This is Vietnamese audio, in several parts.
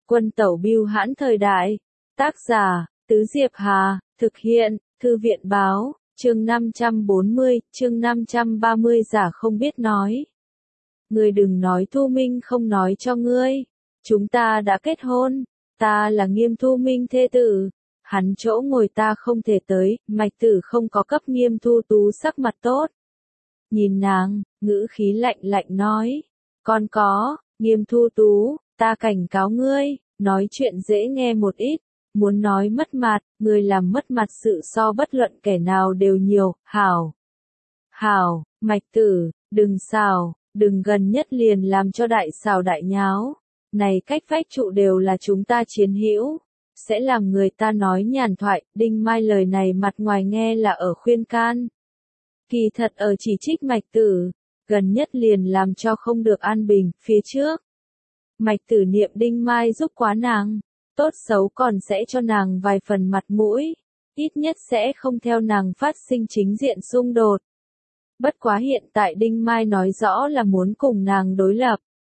Quân tẩu bưu hãn thời đại. Tác giả, Tứ Diệp Hà, thực hiện, Thư viện báo, chương 540, chương 530 giả không biết nói. Ngươi đừng nói Thu Minh không nói cho ngươi. Chúng ta đã kết hôn, ta là Nghiêm Thu Minh thê tử. Hắn chỗ ngồi ta không thể tới, Mạch Tử không có cấp Nghiêm Thu Tú sắc mặt tốt. Nhìn nàng, ngữ khí lạnh lạnh nói. Còn có, Nghiêm Thu Tú, ta cảnh cáo ngươi, nói chuyện dễ nghe một ít. Muốn nói mất mặt, người làm mất mặt sự so bất luận kẻ nào đều nhiều, hảo. Hảo, Mạch Tử, đừng xào, đừng gần nhất liền làm cho đại xào đại nháo. Này cách vách trụ đều là chúng ta chiến hữu, sẽ làm người ta nói nhàn thoại. Đinh Mai lời này mặt ngoài nghe là ở khuyên can, kỳ thật ở chỉ trích Mạch Tử, gần nhất liền làm cho không được an bình. Phía trước, Mạch Tử niệm Đinh Mai giúp quá nàng, tốt xấu còn sẽ cho nàng vài phần mặt mũi, ít nhất sẽ không theo nàng phát sinh chính diện xung đột. Bất quá hiện tại Đinh Mai nói rõ là muốn cùng nàng đối lập.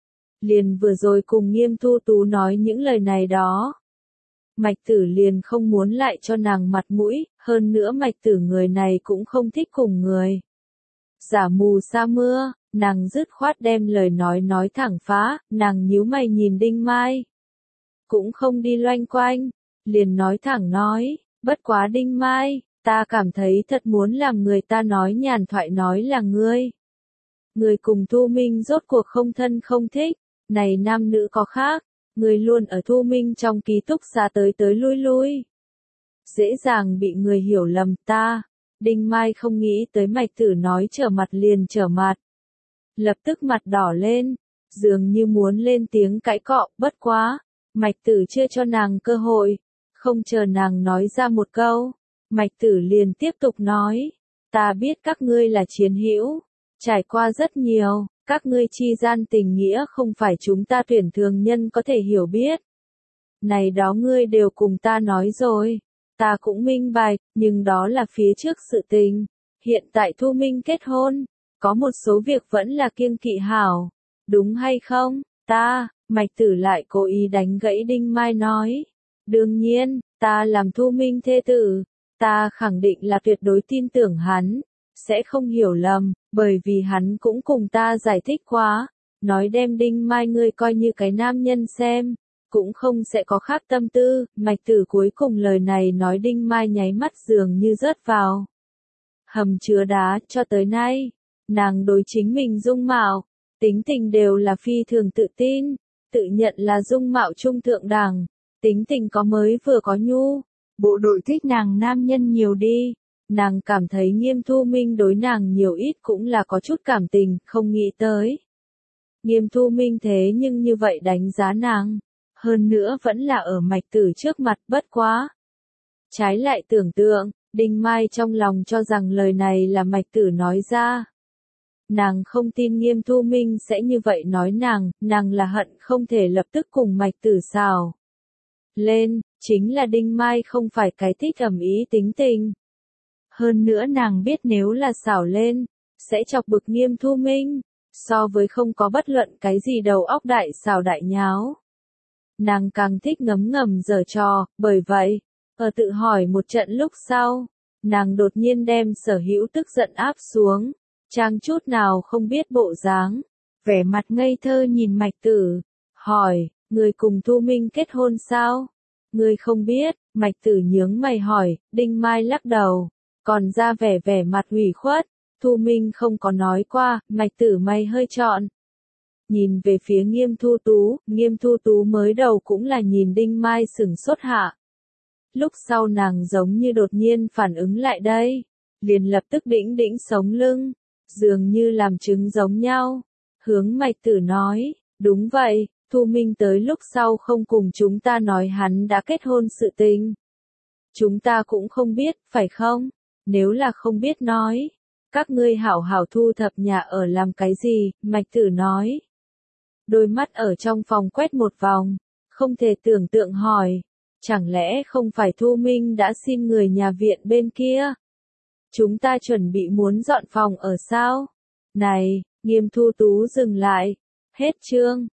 Liền vừa rồi cùng Nghiêm Thu Tú nói những lời này đó. Mạch Tử liền không muốn lại cho nàng mặt mũi, hơn nữa Mạch Tử người này cũng không thích cùng người giả mù sa mưa, nàng dứt khoát đem lời nói thẳng phá. Nàng nhíu mày nhìn Đinh Mai, cũng không đi loanh quanh, liền nói thẳng nói, bất quá Đinh Mai, ta cảm thấy thật muốn làm người ta nói nhàn thoại nói là ngươi. Người cùng Thu Minh rốt cuộc không thân không thích, này nam nữ có khác, người luôn ở Thu Minh trong ký túc xá tới tới lui lui. Dễ dàng bị người hiểu lầm ta. Đinh Mai không nghĩ tới Mạch Tử nói trở mặt liền trở mặt. Lập tức mặt đỏ lên, dường như muốn lên tiếng cãi cọ. Bất quá, Mạch Tử chưa cho nàng cơ hội, không chờ nàng nói ra một câu, Mạch Tử liền tiếp tục nói, ta biết các ngươi là chiến hữu, trải qua rất nhiều, các ngươi chi gian tình nghĩa không phải chúng ta tuyển thường nhân có thể hiểu biết. Này đó ngươi đều cùng ta nói rồi, ta cũng minh bạch, nhưng đó là phía trước sự tình. Hiện tại Thu Minh kết hôn, có một số việc vẫn là kiêng kỵ hảo, đúng hay không? Mạch Tử lại cố ý đánh gãy Đinh Mai nói. Đương nhiên, ta làm Thu Minh thê tử, ta khẳng định là tuyệt đối tin tưởng hắn, sẽ không hiểu lầm, bởi vì hắn cũng cùng ta giải thích quá, nói đem Đinh Mai ngươi coi như cái nam nhân xem, cũng không sẽ có khác tâm tư. Mạch Tử cuối cùng lời này nói Đinh Mai nháy mắt dường như rớt vào hầm chứa đá. Cho tới nay, nàng đối chính mình dung mạo, tính tình đều là phi thường tự tin, tự nhận là dung mạo trung thượng đẳng, tính tình có mới vừa có nhu, bộ đội thích nàng nam nhân nhiều đi. Nàng cảm thấy Nghiêm Thu Minh đối nàng nhiều ít cũng là có chút cảm tình, không nghĩ tới. Nghiêm Thu Minh thế nhưng như vậy đánh giá nàng, hơn nữa vẫn là ở Mạch Tử trước mặt. Bất quá. Trái lại tưởng tượng, Đinh Mai trong lòng cho rằng lời này là Mạch Tử nói ra. Nàng không tin Nghiêm Thu Minh sẽ như vậy nói nàng là hận không thể lập tức cùng Mạch Tử xào lên, chính là Đinh Mai không phải cái thích ầm ĩ tính tình. Hơn nữa nàng biết nếu là xảo lên, sẽ chọc bực Nghiêm Thu Minh, so với không có bất luận cái gì đầu óc đại xảo đại nháo. Nàng càng thích ngấm ngầm giở trò, bởi vậy, ở tự hỏi một trận lúc sau, nàng đột nhiên đem sở hữu tức giận áp xuống, trang chút nào không biết bộ dáng, vẻ mặt ngây thơ nhìn Mạch Tử, hỏi, người cùng Thu Minh kết hôn sao? Ngươi không biết. Mạch Tử nhướng mày hỏi. Đinh Mai lắc đầu, còn ra vẻ mặt ủy khuất, Thu Minh không có nói qua. Mạch Tử mày hơi trọn, nhìn về phía Nghiêm Thu Tú mới đầu cũng là nhìn Đinh Mai sửng sốt hạ. Lúc sau nàng giống như đột nhiên phản ứng lại đây, liền lập tức đĩnh đĩnh sống lưng, dường như làm chứng giống nhau, hướng Mạch Tử nói, đúng vậy, Thu Minh tới lúc sau không cùng chúng ta nói hắn đã kết hôn sự tình. Chúng ta cũng không biết, phải không? Nếu là không biết nói, các ngươi hảo hảo thu thập nhà ở làm cái gì? Mạch Tử nói. Đôi mắt ở trong phòng quét một vòng, không thể tưởng tượng hỏi, chẳng lẽ không phải Thu Minh đã xin người nhà viện bên kia? Chúng ta chuẩn bị muốn dọn phòng ở sao? Này, Nghiêm Thu Tú dừng lại. Hết chương.